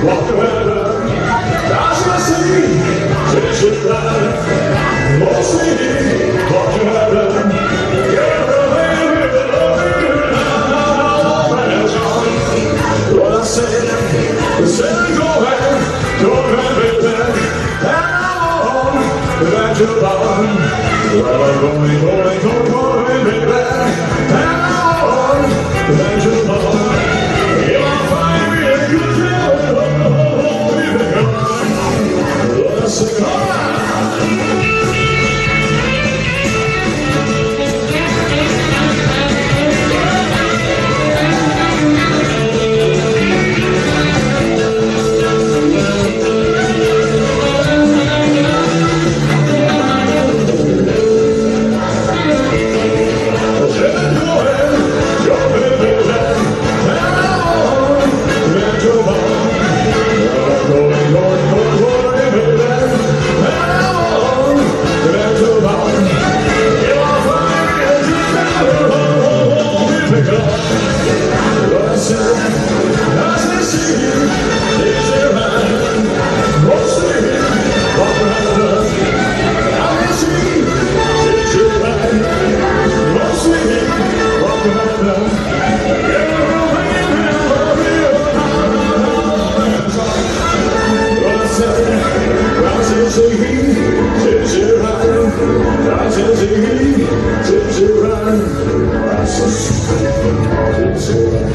walk around, as I see, since you died, mostly walk around, get away with the love, what I said, go ahead, don't have it back, and I'm on, that you're born, well, I'm going, baby, and I'm on, that you're born. Since you're right,